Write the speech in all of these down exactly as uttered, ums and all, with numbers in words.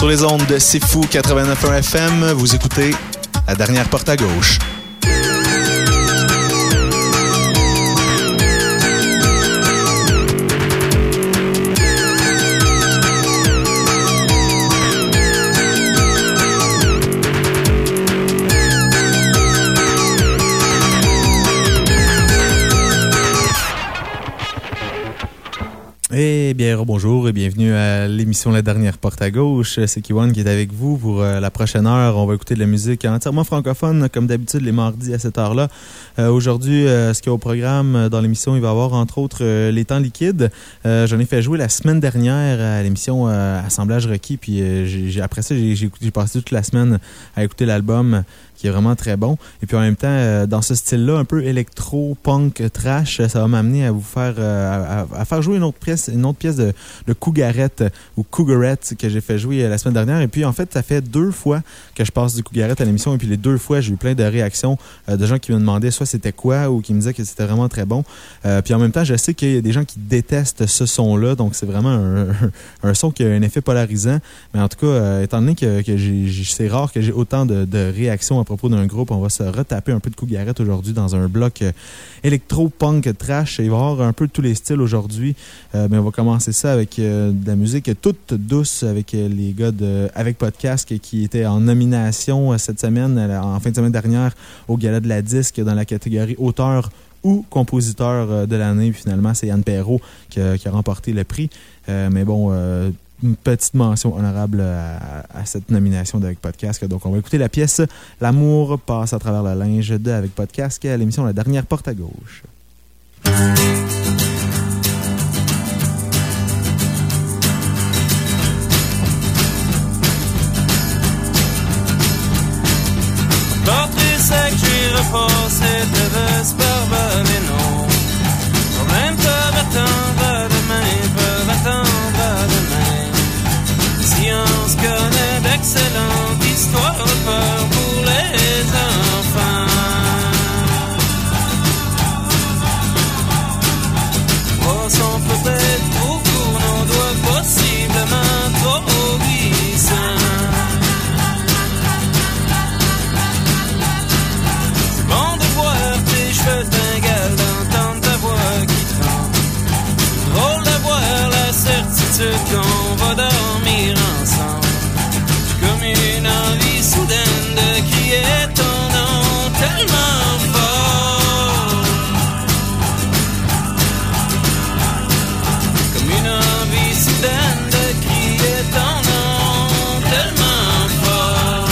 Sur les ondes de C'est Fou quatre-vingt-neuf point un F M, vous écoutez La Dernière Porte à Gauche. Eh bien, bonjour et bienvenue à l'émission La Dernière Porte à Gauche. C'est Kiwan qui est avec vous pour euh, la prochaine heure. On va écouter de la musique entièrement francophone, comme d'habitude, les mardis à cette heure-là. Euh, aujourd'hui, euh, ce qu'il y a au programme dans l'émission, il va y avoir entre autres euh, Les Temps Liquides. Euh, j'en ai fait jouer la semaine dernière à l'émission euh, Assemblage requis. Puis euh, j'ai, après ça, j'ai, j'ai, j'ai passé toute la semaine à écouter l'album, qui est vraiment très bon. Et puis en même temps, euh, dans ce style-là, un peu électro, punk, trash, ça va m'amener à vous faire euh, à, à faire jouer une autre pièce, une autre pièce de, de Cougarette ou Cougarette que j'ai fait jouer la semaine dernière. Et puis en fait, ça fait deux fois que je passe du Cougarette à l'émission. Et puis les deux fois, j'ai eu plein de réactions euh, de gens qui me demandaient soit c'était quoi ou qui me disaient que c'était vraiment très bon. Euh, puis en même temps, je sais qu'il y a des gens qui détestent ce son-là. Donc c'est vraiment un, un, un son qui a un effet polarisant. Mais en tout cas, euh, étant donné que, que j'ai, j'ai, c'est rare que j'ai autant de, de réactions à propos d'un groupe, on va se retaper un peu de Cougarette aujourd'hui dans un bloc euh, électro-punk trash. Il va y avoir un peu de tous les styles aujourd'hui. Euh, mais on va commencer ça avec euh, de la musique toute douce avec euh, les gars de Avec Podcast qui étaient en nomination euh, cette semaine, euh, en fin de semaine dernière, au Gala de la Disque dans la catégorie auteur ou compositeur euh, de l'année. Puis finalement, c'est Yann Perrault qui a, qui a remporté le prix. Euh, mais bon... Euh, une petite mention honorable à, à cette nomination d'Avec Podcast. Donc, on va écouter la pièce « L'amour passe à travers le linge » de Avec Podcast à l'émission La Dernière Porte à Gauche. Portrait sec, j'ai repassé de Vesper, mais non. Problème peuvent attendre à demain, peuvent attendre à demain. Si on se connaît d'excellentes histoires de peur pour les enfants. Oh, sont peut-être trop courts, nos doigts possiblement trop glissants. C'est bon de voir tes cheveux dingales, d'entendre ta voix qui tremble. C'est drôle d'avoir la certitude qu'on va dormir ensemble. J'ai comme une envie soudaine de crier ton nom tellement fort. Comme une envie soudaine de crier ton nom tellement fort.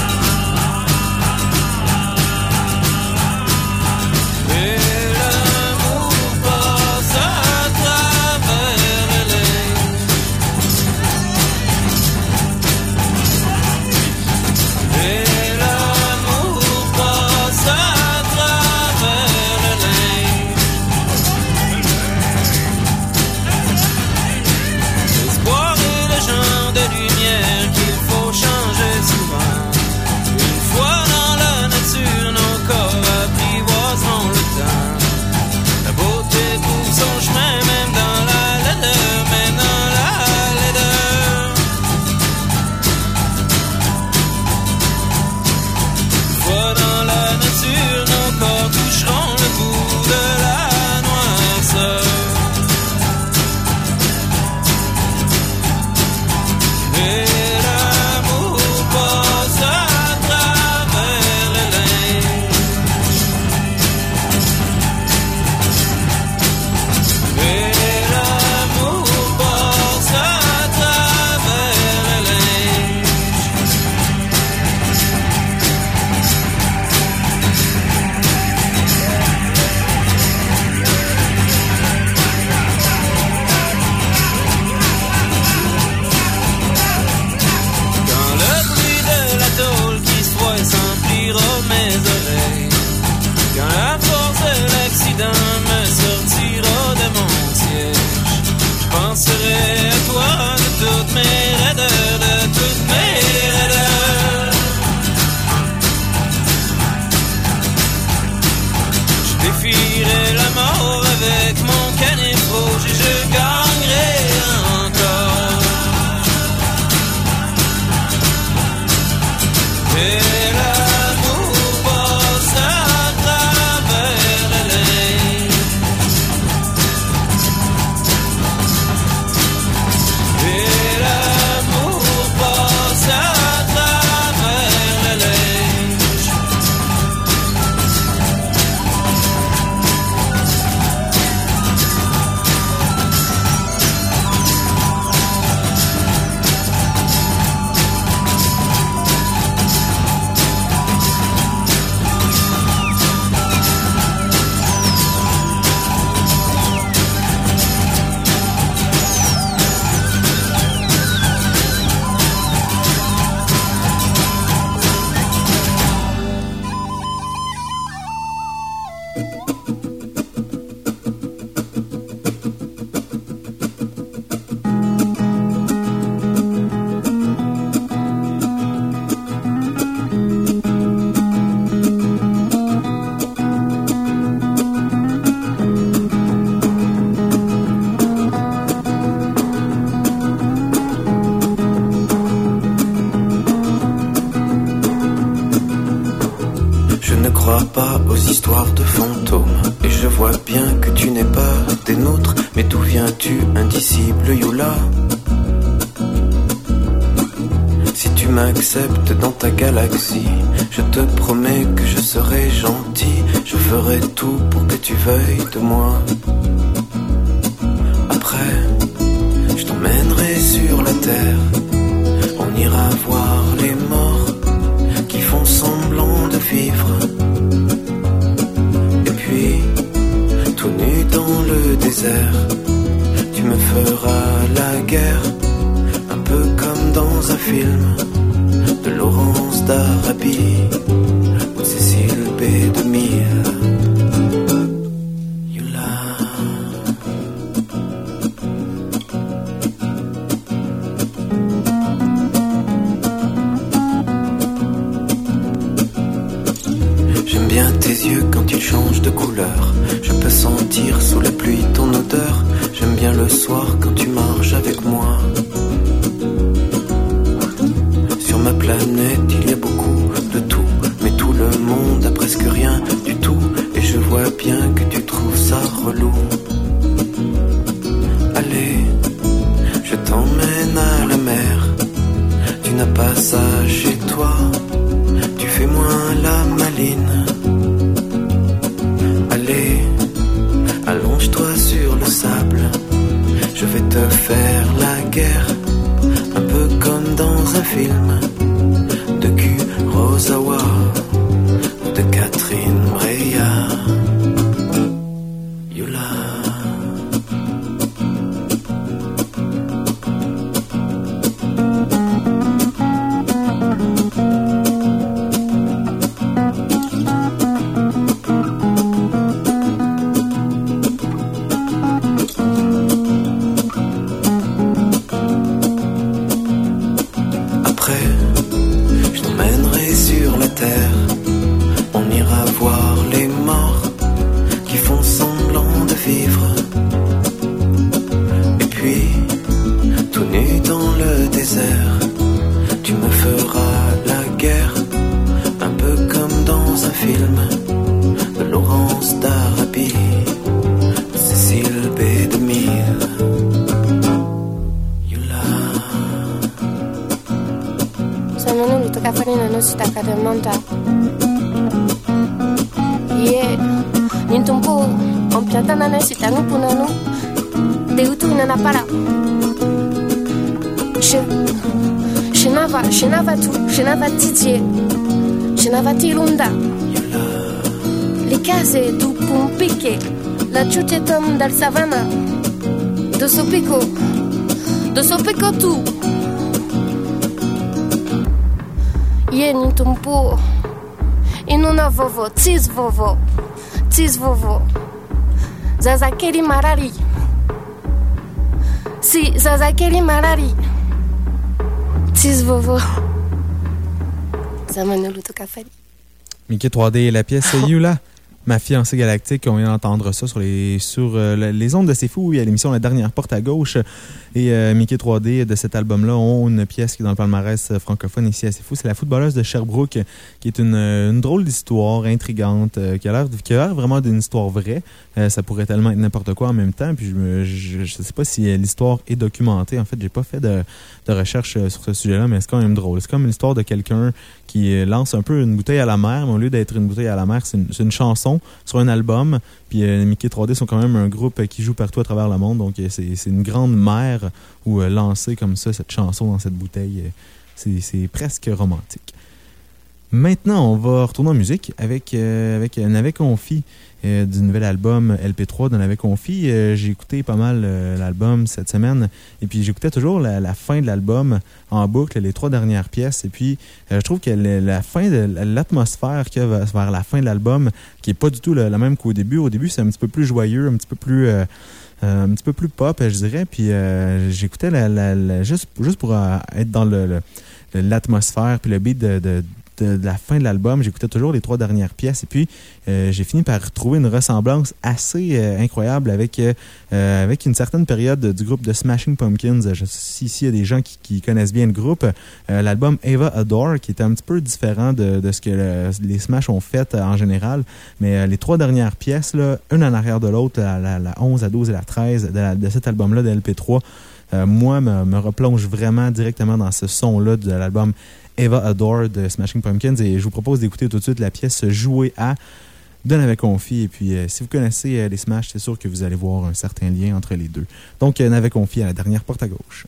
Et l'amour passe à travers le linge. Et l'amour passe à travers le linge. L'espoir est le genre de lumière qu'il faut changer souvent. Une fois dans la nature, nos corps apprivoiseront le temps. La beauté trouve son chemin même dans la laideur, même dans la laideur. Une fois dans la nature, nos corps toucheront le bout de la noirceur. Et l'amour passe à travers le linge. Et l'amour passe à travers le linge. Quand le bruit de la tôle qui se froisse s'emplira mes oreilles, quand la force de l'accident me sortira de mon siège, je penserai à toi de toutes mes raideurs, de toutes mes raideurs. Je défierai la mort avec mon canif rouge et je gagnerai encore. Histoire de fantômes. Et je vois bien que tu n'es pas des nôtres. Mais d'où viens-tu, indicible Youla? Si tu m'acceptes dans ta galaxie, je te promets que je serai gentil. Je ferai tout pour que tu veuilles de moi. Après, je t'emmènerai sur la terre. On ira voir les morts qui font semblant de vivre. Tout nu dans le désert, tu me feras la guerre, un peu comme dans un film de Laurence d'Arabie ou de Cécile B. DeMille. J'aime bien tes yeux quand ils changent de couleur. Je peux sentir sous la pluie ton odeur. J'aime bien le soir quand tu marches avec moi. Sur ma planète il y a beaucoup de tout, mais tout le monde a presque rien du tout. Et je vois bien que tu trouves ça relou. Allez, je t'emmène à la mer. Tu n'as pas ça chez toi. Tu fais moins la maline. Allez, allonge-toi sur le sable. Je vais te faire la guerre, un peu comme dans un film de Kurosawa ou de Catherine Breillat. Youla. Le case du Pumpiche, la ciucetam dal savana, do sopico, do sopico tu. Ieni tumpu, in una vovo, tis vovo, tis vovo, zazakeri marari. Si, zazakeri marari, tis vovo. Zamanulu to café. Mickey trois D et la pièce Youla, ma fiancée galactique. On vient d'entendre ça sur les, sur, euh, les ondes de C'est Fou, à l'émission La Dernière Porte à Gauche. Et euh, Mickey trois D de cet album-là ont une pièce qui est dans le palmarès francophone ici à C'est Fou. C'est La Footballeuse de Sherbrooke, qui est une, une drôle d'histoire intrigante, euh, qui a l'air qui a l'air vraiment d'une histoire vraie. Euh, ça pourrait tellement être n'importe quoi en même temps. Puis je ne je, je sais pas si l'histoire est documentée. En fait, j'ai pas fait de, de recherche sur ce sujet-là, mais c'est quand même drôle. C'est comme l'histoire de quelqu'un qui lance un peu une bouteille à la mer, mais au lieu d'être une bouteille à la mer, c'est une, c'est une chanson sur un album. Puis euh, Mickey trois D sont quand même un groupe qui joue partout à travers le monde. Donc c'est, c'est une grande mer où euh, lancer comme ça cette chanson dans cette bouteille, euh, c'est, c'est presque romantique. Maintenant, on va retourner en musique avec, euh, avec Navet Confi euh, du nouvel album L P trois de Navet Confi. Euh, j'ai écouté pas mal euh, l'album cette semaine et puis j'écoutais toujours la, la fin de l'album en boucle, les trois dernières pièces. Et puis, euh, je trouve que le, la fin de l'atmosphère qu'il y a vers la fin de l'album, qui n'est pas du tout la, la même qu'au début. Au début, c'est un petit peu plus joyeux, un petit peu plus... Euh, Euh, un petit peu plus pop, je dirais. Puis euh, j'écoutais la, la, la, juste, juste pour euh, être dans le, le, l'atmosphère puis le beat de, de, de, de la fin de l'album. J'écoutais toujours les trois dernières pièces. Et puis, euh, j'ai fini par trouver une ressemblance assez euh, incroyable avec, euh, avec une certaine période du groupe de Smashing Pumpkins. Je sais si ici, il y a des gens qui, qui connaissent bien le groupe. Euh, l'album Ava Adore, qui était un petit peu différent de, de ce que le, les Smash ont fait euh, en général. Mais euh, les trois dernières pièces, là, une en arrière de l'autre, la, la, la onze, la douze et la treize de, la, de cet album-là de L P trois, euh, moi, me, me replonge vraiment directement dans ce son-là de l'album Ava Adore de Smashing Pumpkins. Et je vous propose d'écouter tout de suite la pièce Jouer à de Navet Confi. Et puis, euh, si vous connaissez euh, les Smash, c'est sûr que vous allez voir un certain lien entre les deux. Donc, euh, Navet Confi à la dernière porte à gauche.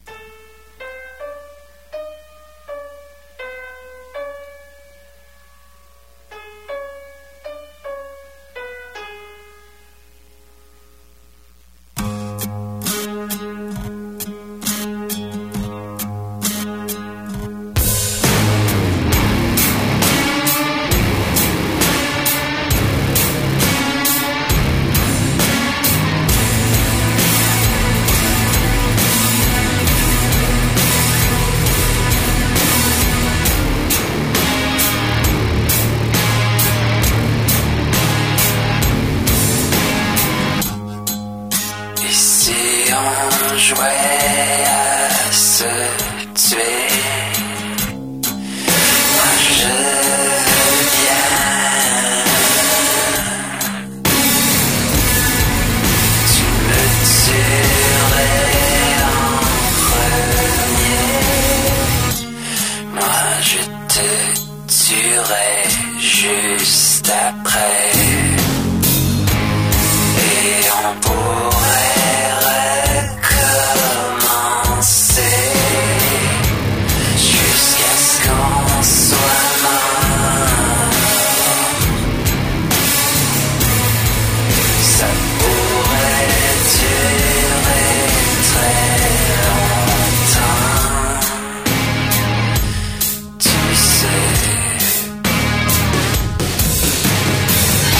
Tu sais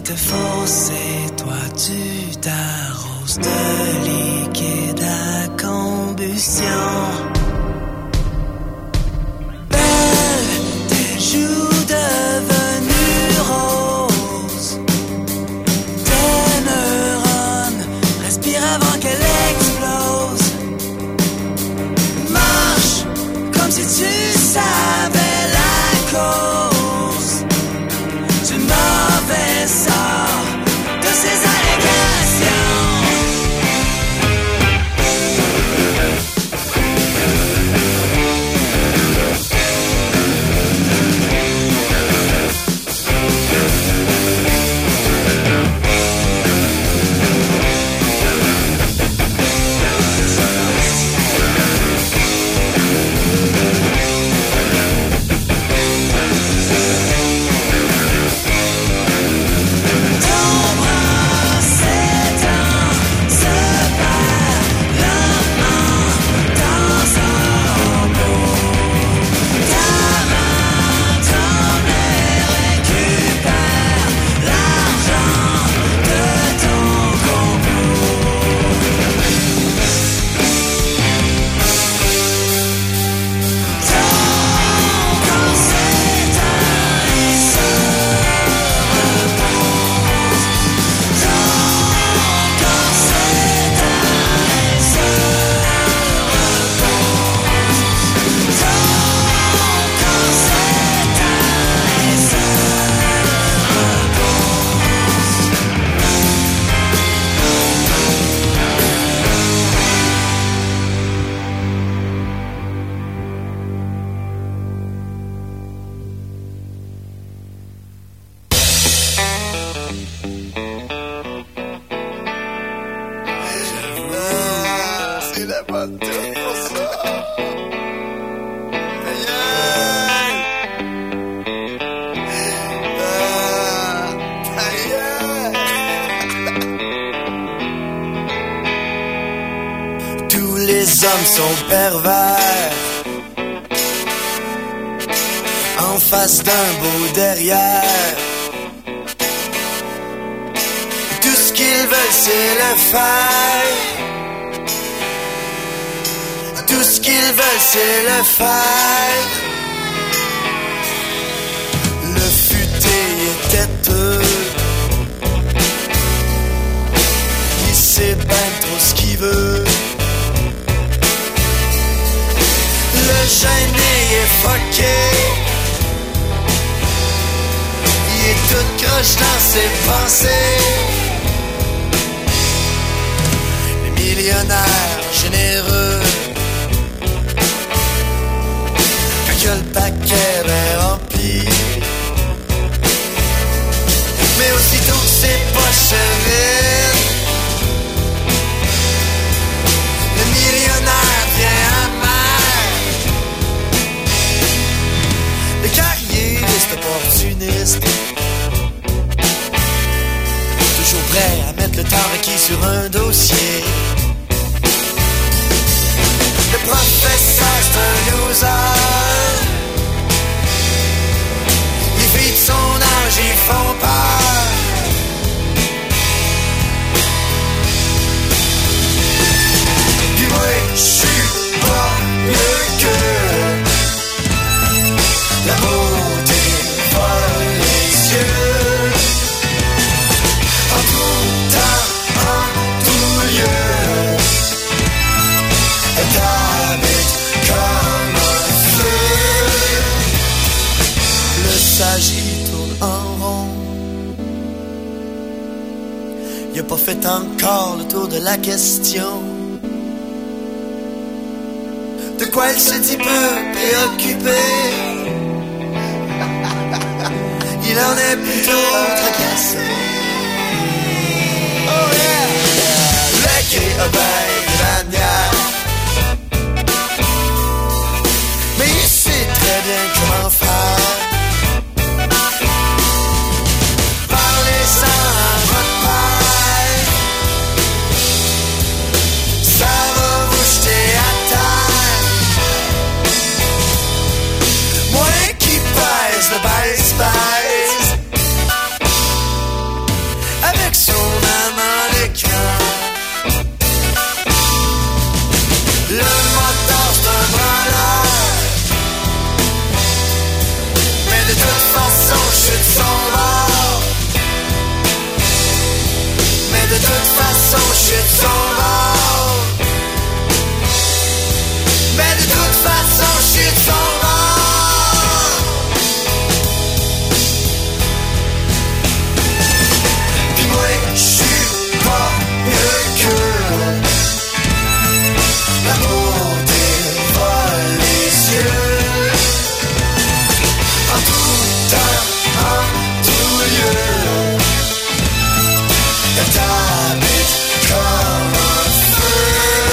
était fausse et toi tu t'arroses de liquide à combustion. Belle, tes joues devenues roses, tes neurones respirent avant qu'elle explose. Marche comme si tu savais la cause du mauvais sort de ces allégations. Sont pervers en face d'un beau derrière. Tout ce qu'ils veulent c'est le faire. Tout ce qu'ils veulent c'est le faire. Le futé est têteux, il sait ben trop ce qu'il veut. Le gêné est fucké, il est tout croche dans ses pensées. Les millionnaires généreux, quand que le paquet est rempli, mais aussitôt que c'est pas chéré, le millionnaire vient à mal. Les carriéristes opportunistes, toujours prêts à mettre le temps requis sur un dossier. Le professeur c'est un loser, les filles de son âge ils font peur. Puis moi j'suis pas mieux que la beauté vole les yeux, en tout temps, en tout lieu, elle t'habite comme un feu. Le sage il tourne en rond, il a pas fait encore le tour de la question. De quoi il se dit peu préoccupé, il en est plutôt tracassé. Oh yeah! Le quai a ben lanière, mais il sait très bien comment faire. Parlez sans votre père, ça va vous jeter à terre. Moi qui pèse le baisse-baisse, chute s'en va. Mais de toute façon, chute s'en va. Dis-moi, je suis pas mieux que l'amour dévole les cieux. En tout temps, en tout lieu, elle t'habite comme un feu.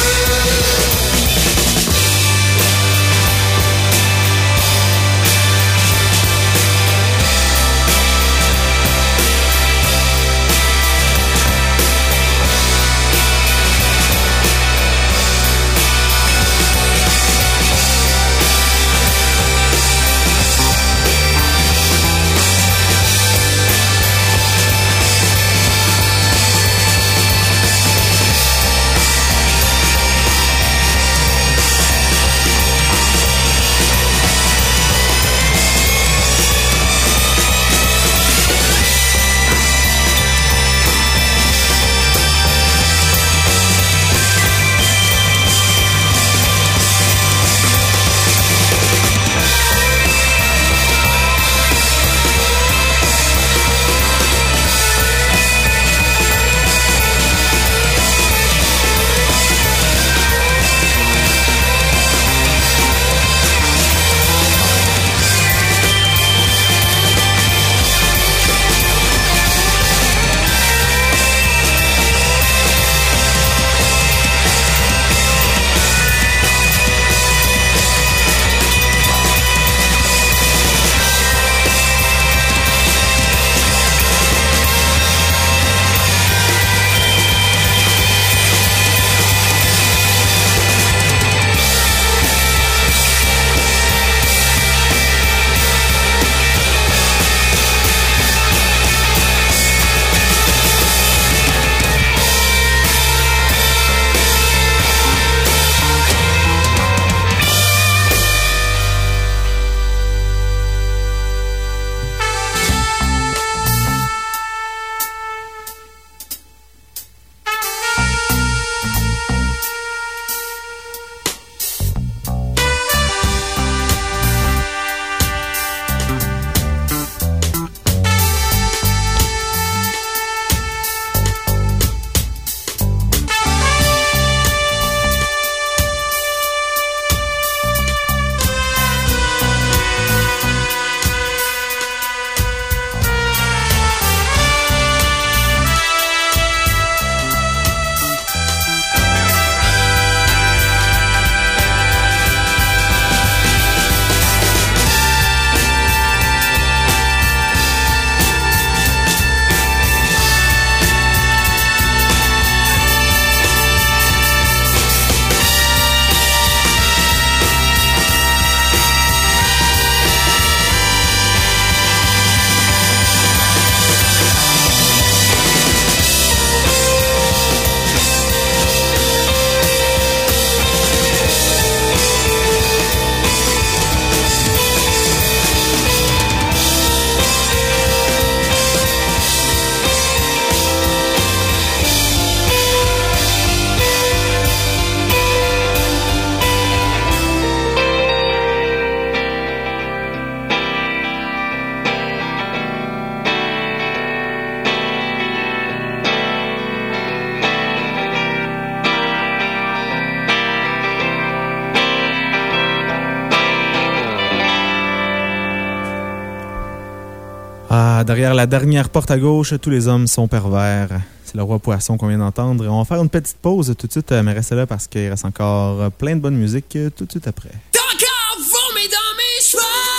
Ah, derrière la dernière porte à gauche, tous les hommes sont pervers. C'est le Roi Poisson qu'on vient d'entendre. On va faire une petite pause tout de suite, mais restez là parce qu'il reste encore plein de bonne musique tout de suite après. T'as encore vomi dans mes cheveux,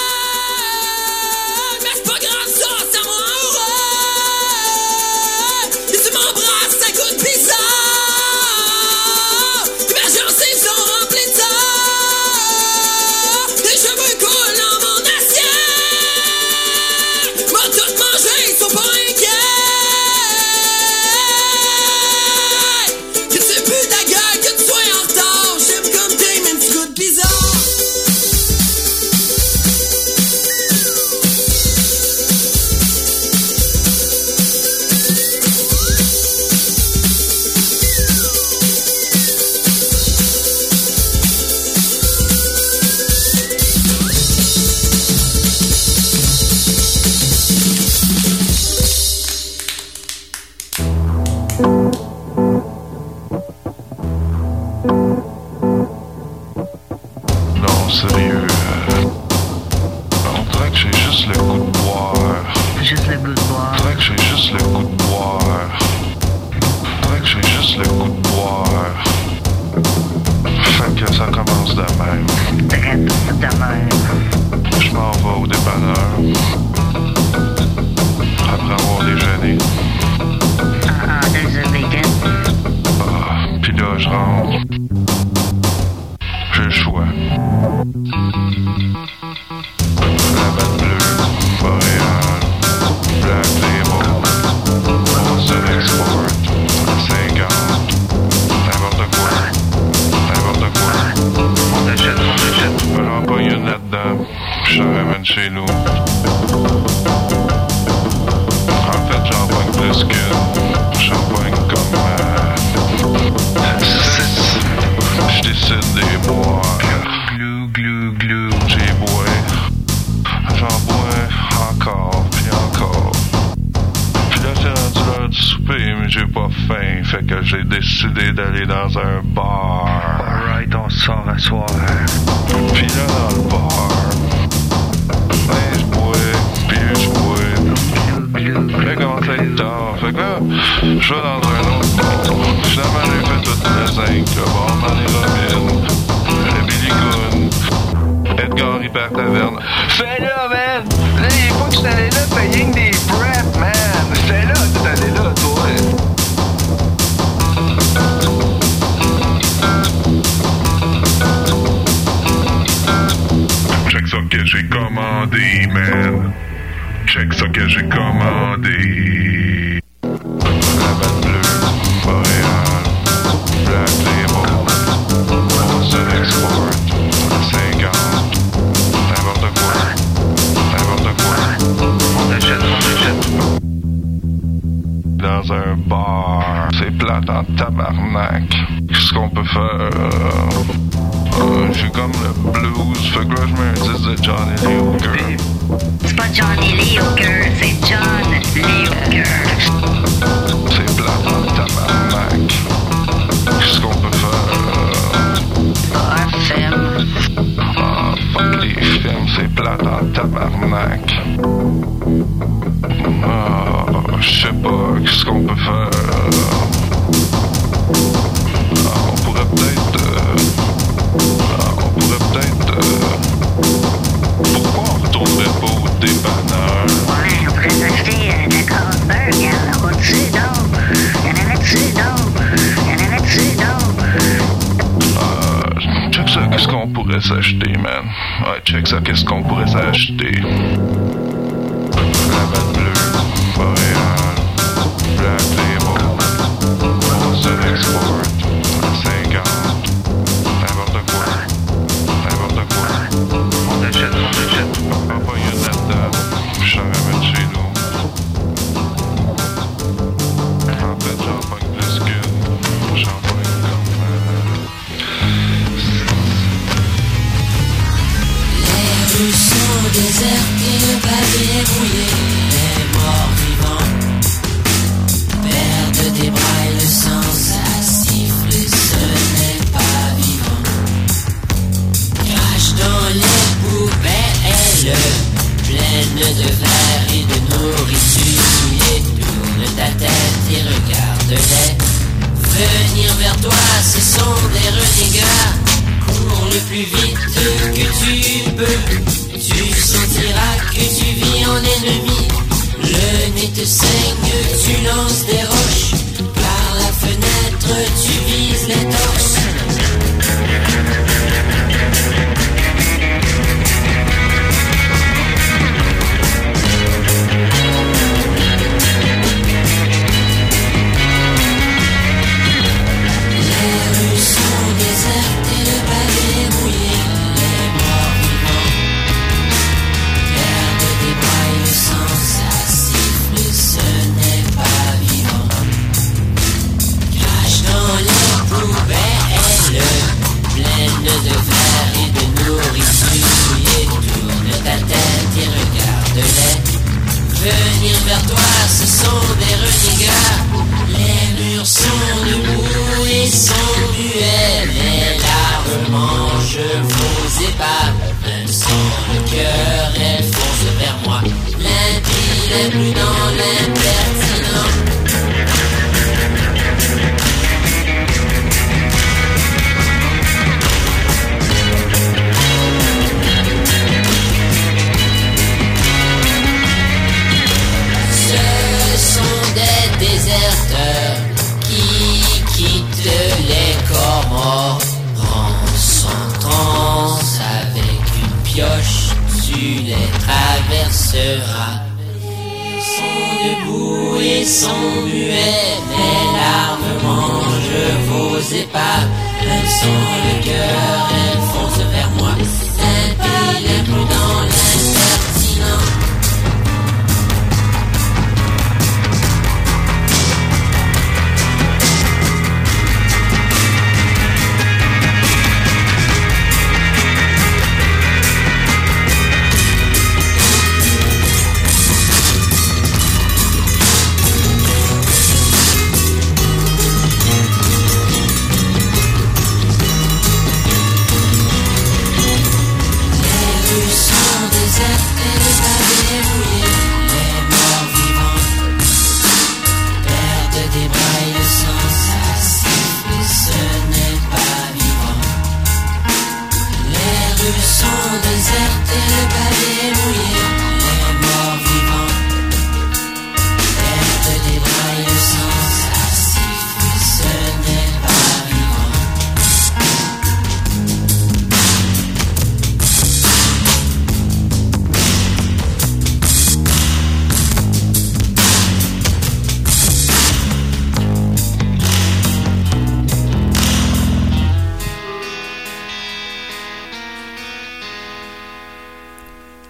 mais c'est pas grave ça, ça me rend heureux. Et tu m'embrasses, ça goûte bizarre. Tes gencives sont remplies de ça. Tes cheveux coulent dans mon assiette. M'a tout mangé, ils sont pas inquiets. Que tu pues ta gueule, que tu sois en retard. J'aime comme t'es, même tu goûtes bizarre. chez nous. En fait, j'en pogne plus qu'une. J'en pogne comme euh, six. Je décide des boire. Glou, glou, glou, j'ai bois. J'en bois encore, puis encore. Puis là, c'est rendu l'heure du souper, mais j'ai pas faim. Fait que j'ai décidé d'aller dans un bar. Alright, on sort à soir. Puis là, dans le bar, ben, je bois, puis je bois. Puis là, il commence à être tard. Fait que là, je vais dans un autre bar. Finalement, j'ai fait toute la zinc, le bar dans les Robins, le Billy Goon, Edgar Hyper Taverne. Fais là, man! Là, il faut que je t'allais là, t'as rien que des prep, man! Fais là, t'es allé là, toi! Check ça que j'ai commandé, man! Check ça que j'ai commandé! La batte bleue, Boréal, Black Label, on se l'exporte, cinquante, n'importe quoi, n'importe quoi, on achète, on achète. Dans un bar, c'est plate en tabarnak, qu'est-ce qu'on peut faire? Euh, j'ai comme le blues, fait que là, je mets un disque de Johnny Lee Hooker. C'est pas Johnny Lee Hooker, c'est John Lee Hooker. C'est plate en tabarnak. Qu'est-ce qu'on peut faire? Un film. Ah, fuck les films, c'est plate en tabarnak. Ah, je sais pas, qu'est-ce qu'on peut faire? Ah, on pourrait peut-être... Euh, ah, on pourrait peut-être... Euh, pourquoi on retournerait pas au dépanneur? Ouais, on pourrait s'acheter euh, de Carlsberg, il y en a dessus donc. Il y en avait dessus donc. Il y en avait dessus donc. Euh, check ça, qu'est-ce qu'on pourrait s'acheter, man? Ouais, check ça, qu'est-ce qu'on pourrait s'acheter? La batte bleue, Boréal, Black Label, on se l'exporte, cinquante, n'importe quoi, n'importe quoi, on achète, on achète. On va pas y aller là-dedans, j'en ramène chez nous. En fait, j'en pogne plus qu'une, j'en pogne comme... Euh, Les rues sont désertes et le pavé est mouillé. Les morts vivants perdent des bras et le sang, ça siffle et ce n'est pas vivant. Crache dans les poubelles pleines de verre et de nourriture souillée. Tourne ta tête et regarde-les venir vers toi, ce sont des renégats. Cours le plus vite que tu peux, tu sentiras que tu vis en ennemi. Le nez te saigne, tu lances des roches, par la fenêtre tu vises les torses. Les rues sont désertes et le pavé est mouillé. Les morts vivants perdent des bras et le sang, ça siffle, ce n'est pas vivant. Crache dans les poubelles pleines de verre et de nourriture souillée. Tourne ta tête et regarde-les venir vers toi, ce sont des renégats. Les murs sont debout et sont muets. Les larmes mangent vos épaves. Même sans le cœur, elles foncent vers moi. Limpide est plus dans l'impertinent. Ce sont des déserteurs qui quittent les corps morts. Rance en transe avec une pioche, tu les traverseras. Ils sont debout et sont muets, mes larmes mangent vos épaves. Elles sont le cœur, elles foncent vers moi. Limpide est plus dans l'incertitude.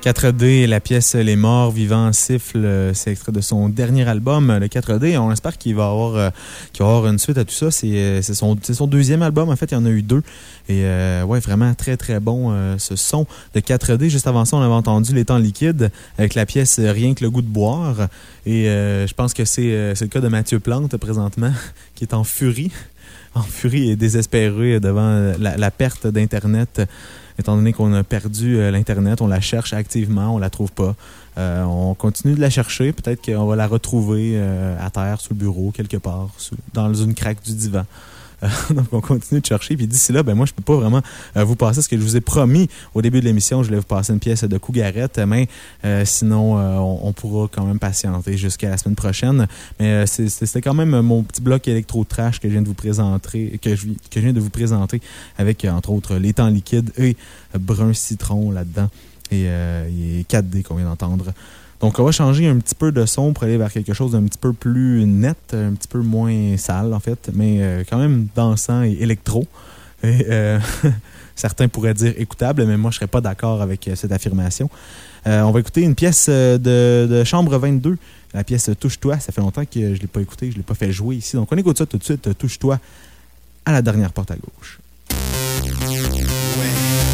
quatre D, la pièce Les Morts Vivants Sifflent, c'est extrait de son dernier album, le quatre D. On espère qu'il va avoir, euh, qu'il va avoir une suite à tout ça. C'est, c'est, son, c'est son deuxième album, en fait, il y en a eu deux. Et euh, ouais, vraiment très très bon euh, ce son de quatre D. Juste avant ça, on avait entendu Les Temps Liquides avec la pièce Rien que le goût de boire. Et euh, je pense que c'est, euh, c'est le cas de Mathieu Plante présentement, qui est en furie, en furie et désespéré devant la, la perte d'Internet. Étant donné qu'on a perdu euh, l'Internet, on la cherche activement, on la trouve pas. Euh, on continue de la chercher, peut-être qu'on va la retrouver euh, à terre, sous le bureau, quelque part, sous, dans une craque du divan. Euh, donc, on continue de chercher. Puis d'ici là, ben moi, je peux pas vraiment euh, vous passer ce que je vous ai promis au début de l'émission. Je voulais vous passer une pièce de Cougarette, mais euh, sinon, euh, on, on pourra quand même patienter jusqu'à la semaine prochaine. Mais euh, c'est, c'était quand même mon petit bloc électro-trash que je viens de vous présenter, que je, que je viens de vous présenter avec, entre autres, Les Temps Liquides et Brun Citron là-dedans. Et euh, il y a quatre D qu'on vient d'entendre. Donc, on va changer un petit peu de son pour aller vers quelque chose d'un petit peu plus net, un petit peu moins sale, en fait, mais euh, quand même dansant et électro. Et, euh, certains pourraient dire écoutable, mais moi, je ne serais pas d'accord avec cette affirmation. Euh, on va écouter une pièce de, de Chambre vingt-deux, la pièce Touche-toi. Ça fait longtemps que je ne l'ai pas écoutée, je ne l'ai pas fait jouer ici. Donc, on écoute ça tout de suite, Touche-toi, à la dernière porte à gauche. Ouais.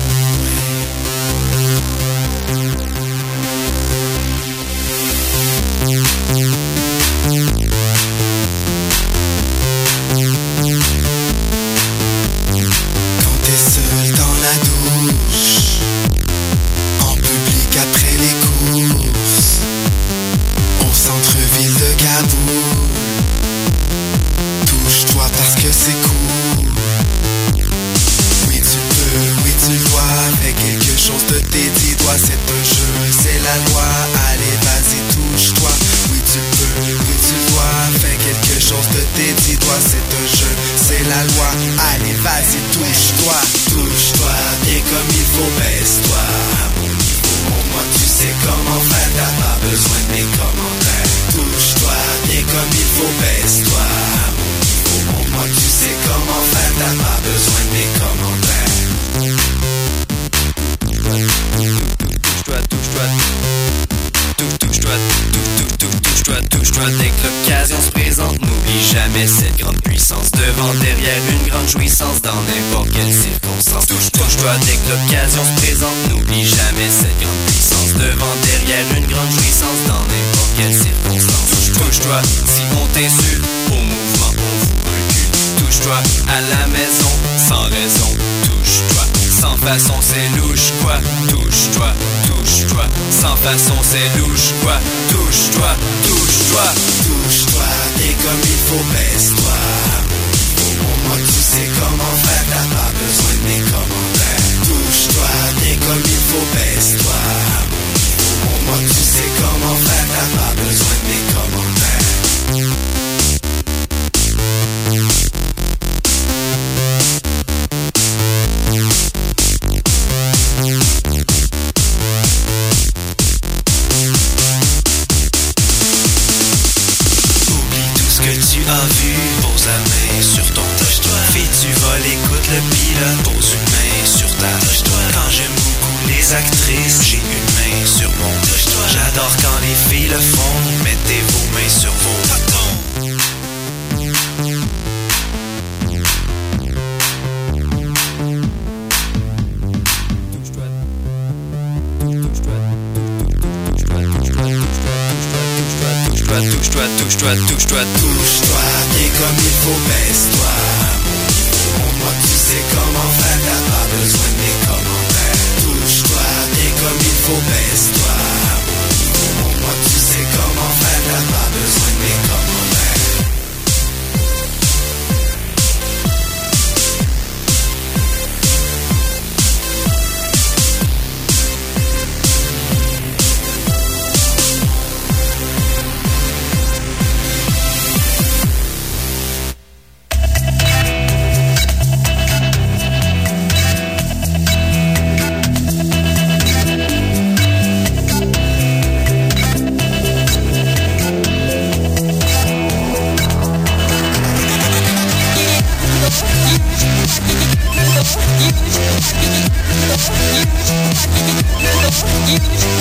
Touche-toi parce que c'est cool. Oui tu peux, oui tu dois. Fais quelque chose de tes dix doigts. C'est un jeu, c'est la loi. Allez vas-y touche-toi. Oui tu peux, oui tu dois. Fais quelque chose de tes dix doigts. C'est un jeu, c'est la loi. Allez vas-y touche-toi. Touche-toi, bien comme il faut, baisse-toi. À mon niveau, moi tu sais comment faire. T'as pas besoin de mes commentaires. Touche-toi, bien comme il faut, baisse-toi. Moi tu sais comment faire, t'as pas besoin de mes commentaires. Touche-toi, touche-toi, touche-toi, touche-toi, touche-toi dès que l'occasion se présente. N'oublie jamais cette grande puissance devant, derrière une grande jouissance dans n'importe quelle circonstance. Touche-toi dès que l'occasion se présente. N'oublie jamais cette grande puissance devant, derrière une grande jouissance dans n'importe quelle circonstance. Touche-toi si on t'insulte, au mouvement on vous recule. Touche-toi à la maison, sans raison. Touche-toi, sans façon c'est louche quoi. Touche-toi, touche-toi, sans façon c'est louche quoi. Touche-toi, touche-toi, touche-toi, et comme il faut baisse-toi. Pour moi tu sais comment faire, t'as pas besoin de mes commentaires. Touche-toi, et comme il faut baisse-toi. Pour moi tu sais comment faire, t'as pas besoin de mes commentaires. Tu as vu, pose la main sur ton touche-toi. Fille, tu voles, écoute le pilote, pose une main sur ta touche-toi. Quand j'aime beaucoup les actrices, j'ai une main sur mon touche-toi. J'adore quand les filles le font, mettez vos mains sur vos tatons. Touche-toi, touche-toi, touche-toi, touche-toi, bien comme il faut, baisse-toi. Pour moi, tu sais comment faire, t'as pas besoin de mes commentaires. Touche-toi, bien comme il faut, baisse-toi. Pour moi, tu sais comment faire, t'as pas besoin de mes commentaires. You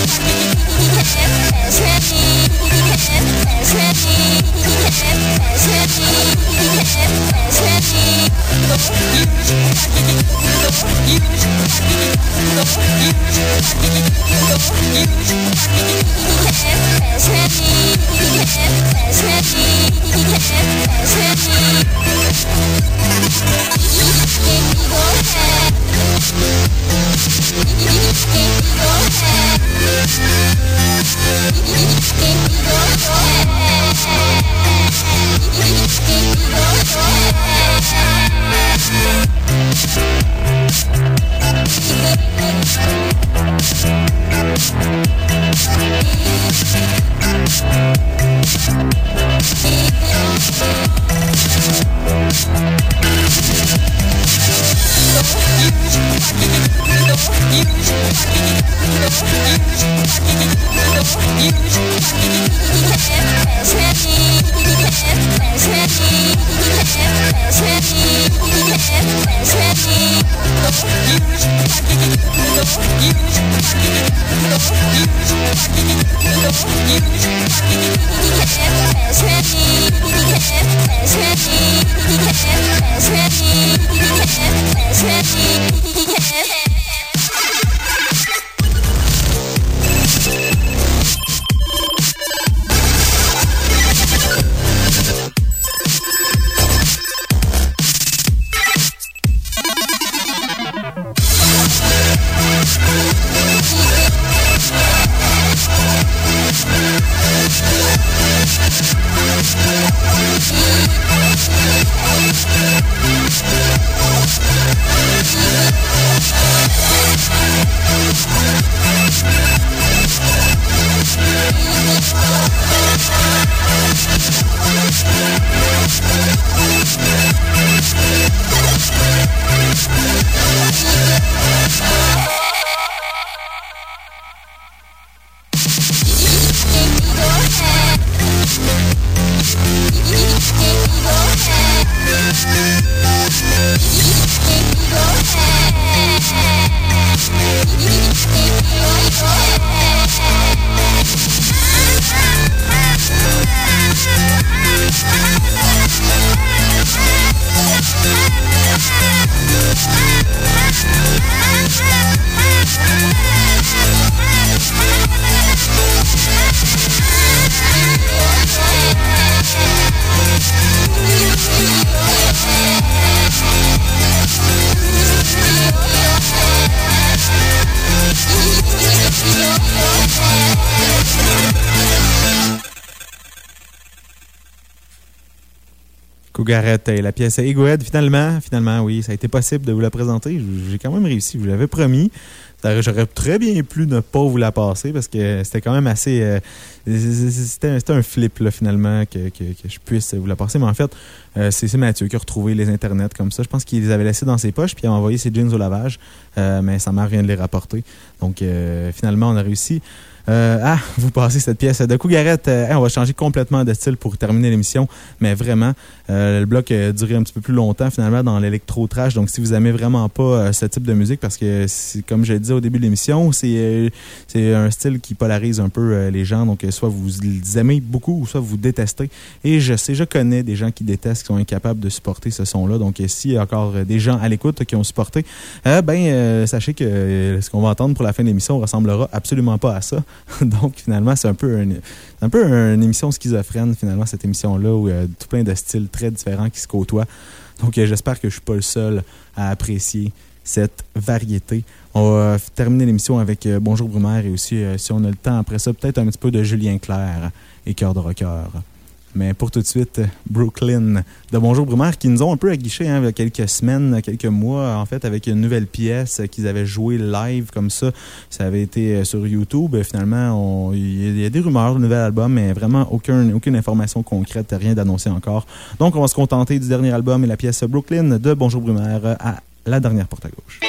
Cougarette et la pièce Egohead, finalement, finalement, oui, ça a été possible de vous la présenter. J'ai quand même réussi, je vous l'avais promis. J'aurais très bien pu ne pas vous la passer parce que c'était quand même assez... Euh, c'était, c'était un flip, là, finalement, que, que, que je puisse vous la passer. Mais en fait, euh, c'est, c'est Mathieu qui a retrouvé les internets comme ça. Je pense qu'il les avait laissés dans ses poches puis il a envoyé ses jeans au lavage. Euh, mais sa mère vient de les rapporter. Donc, euh, finalement, on a réussi euh, à vous passer cette pièce de Cougarette. Euh, on va changer complètement de style pour terminer l'émission. Mais vraiment, euh, le bloc a duré un petit peu plus longtemps, finalement, dans l'électro-trash. Donc, si vous aimez vraiment pas euh, ce type de musique, parce que, c'est, comme je l'ai dit au début de l'émission, c'est, euh, c'est un style qui polarise un peu euh, les gens. Donc, euh, soit vous les aimez beaucoup ou soit vous détestez. Et je sais, je connais des gens qui détestent, qui sont incapables de supporter ce son-là. Donc, euh, s'il y a encore euh, des gens à l'écoute qui ont supporté, euh, ben, euh, sachez que euh, ce qu'on va entendre pour la fin de l'émission ressemblera absolument pas à ça. Donc, finalement, c'est un peu, un, un peu une émission schizophrène, finalement, cette émission-là, où il y a tout plein de styles très différents qui se côtoient. Donc, euh, j'espère que je suis pas le seul à apprécier cette variété. On va terminer l'émission avec euh, Bonjour Brumaire et aussi, euh, si on a le temps après ça, peut-être un petit peu de Julien Clerc et Cœur de rocker. Mais pour tout de suite, Brooklyn de Bonjour Brumaire qui nous ont un peu aguiché hein, il y a quelques semaines, quelques mois, en fait, avec une nouvelle pièce qu'ils avaient joué live comme ça. Ça avait été sur YouTube. Finalement, il y a des rumeurs de nouvel album, mais vraiment aucun, aucune information concrète, rien d'annoncé encore. Donc, on va se contenter du dernier album et la pièce Brooklyn de Bonjour Brumaire à la dernière porte à gauche.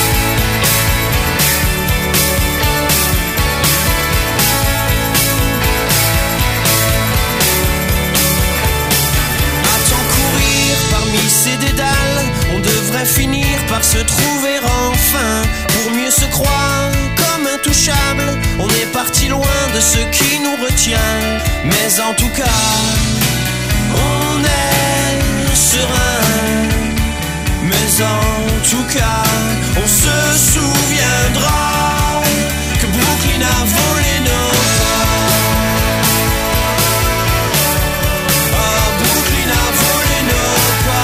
We'll be right back. ces dédales, on devrait finir par se trouver enfin, pour mieux se croire comme intouchable. On est parti loin de ce qui nous retient, mais en tout cas, on est serein. Mais en tout cas, on se souviendra que Brooklyn a volé nos pas. Oh, Brooklyn a volé nos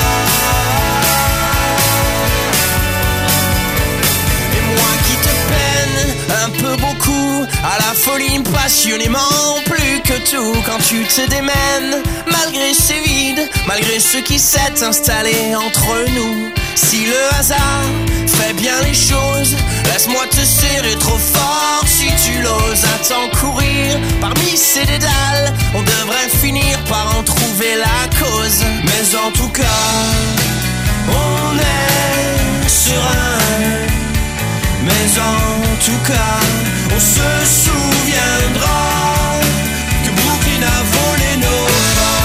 pas. Et moi qui te peine un peu beaucoup, à la folie passionnément plus que tout, quand tu te démènes, malgré ces vides, malgré ce qui s'est installé entre nous. Si le hasard fait bien les choses, laisse-moi te serrer trop fort si tu l'oses. Attends courir parmi ces dédales, on devrait finir par en trouver la cause. Mais en tout cas, on est serein. Mais en tout cas, on se souviendra que Brooklyn a volé nos pas.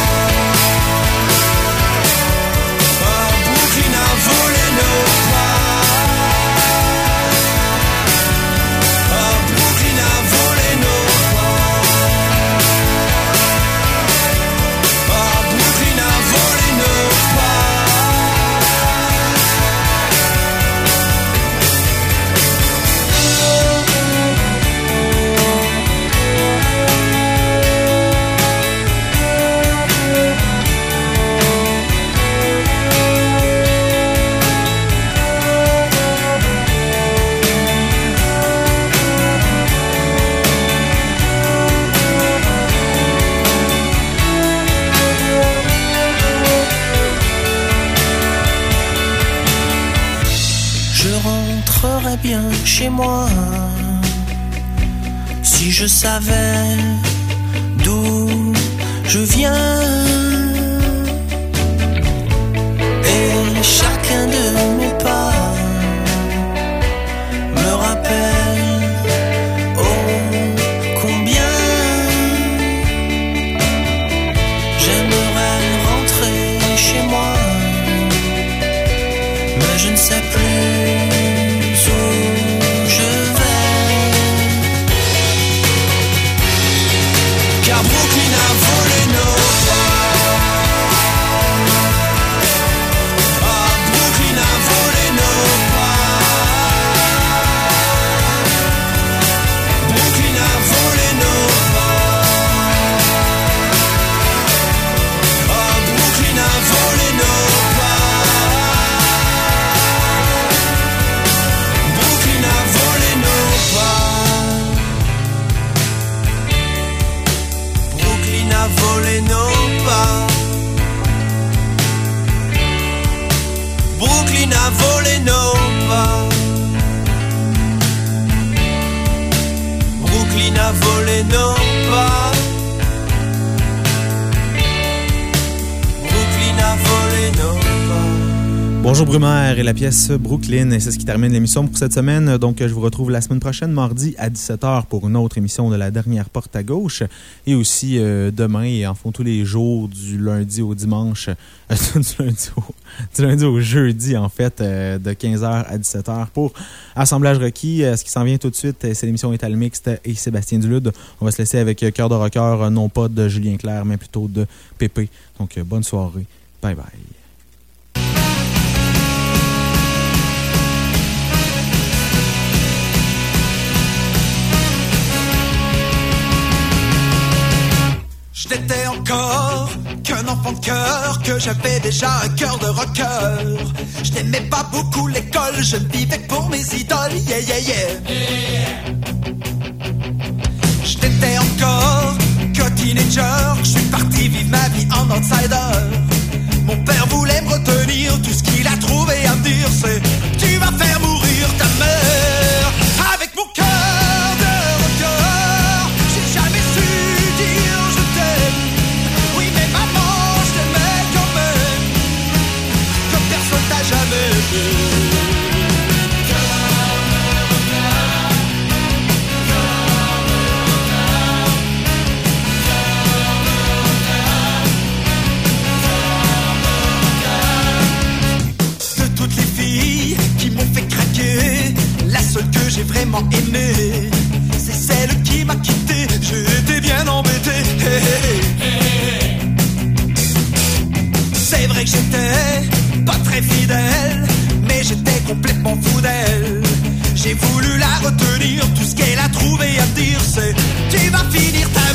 Volé nos pas. Oh, Brooklyn a volé nos pas. Oh, Brooklyn a volé nos bien chez moi si je savais d'où je viens. Et chacun de mes pas me rappelle oh combien j'aimerais rentrer chez moi, mais je ne sais plus où je vais, car Brooklyn a volé nos pas. Ah, Brooklyn a volé nos pas. Brooklyn a volé nos pas. Ah, Brooklyn a volé nos pas. Brooklyn a volé nos pas. Brooklyn a volé nos pas. Brooklyn a volé nos pas. Brooklyn a volé nos pas. Brooklyn a volé nos pas. Bonjour Brumaire et la pièce Brooklyn, et c'est ce qui termine l'émission pour cette semaine. Donc je vous retrouve la semaine prochaine, mardi à dix-sept heures pour une autre émission de la dernière porte à gauche, et aussi euh, demain et en fond tous les jours du lundi au dimanche, euh, du, lundi au, du lundi au jeudi en fait, euh, de quinze heures à dix-sept heures pour Assemblage requis. Euh, ce qui s'en vient tout de suite, c'est l'émission Étal Mixte et Sébastien Dulude. On va se laisser avec euh, Cœur de rocker, euh, non pas de Julien Clerc, mais plutôt de Pépé. Donc euh, bonne soirée, bye bye. J'étais encore qu'un enfant de cœur, que j'avais déjà un cœur de rocker. Je n'aimais pas beaucoup l'école, je ne vivais que pour mes idoles, yeah yeah yeah. J'étais encore qu'un teenager, je suis parti vivre ma vie en outsider. Mon père voulait me retenir, tout ce qu'il a trouvé à me dire c'est: tu vas faire mourir ta mère. Avec mon cœur de rocker, j'ai jamais su dire je t'aime. Oui mais maman, je t'aimais quand même, comme personne t'a jamais aimé. seule que j'ai vraiment aimée, c'est celle qui m'a quitté. J'ai été bien embêté. Hey, hey, hey. C'est vrai que j'étais pas très fidèle, mais j'étais complètement fou d'elle. J'ai voulu la retenir, tout ce qu'elle a trouvé à me dire c'est: tu vas finir ta